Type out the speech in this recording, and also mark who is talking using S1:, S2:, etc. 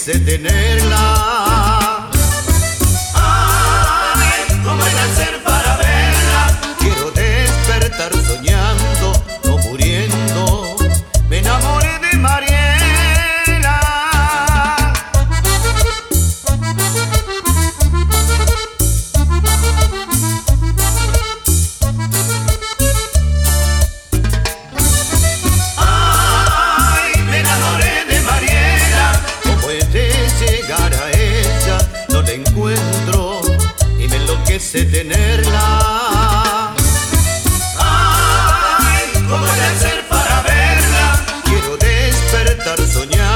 S1: enloquece tenerla. Ay, cómo es hacer para verla. Quiero despertar soñando, no muriendo. Me enamoré de Mariela. Ay, me enamoré de Mariela. ¿Cómo he de llegar a ella? No la encuentro y me enloquece tenerla. Ay, cómo he de hacer para verla. Quiero despertar soñando.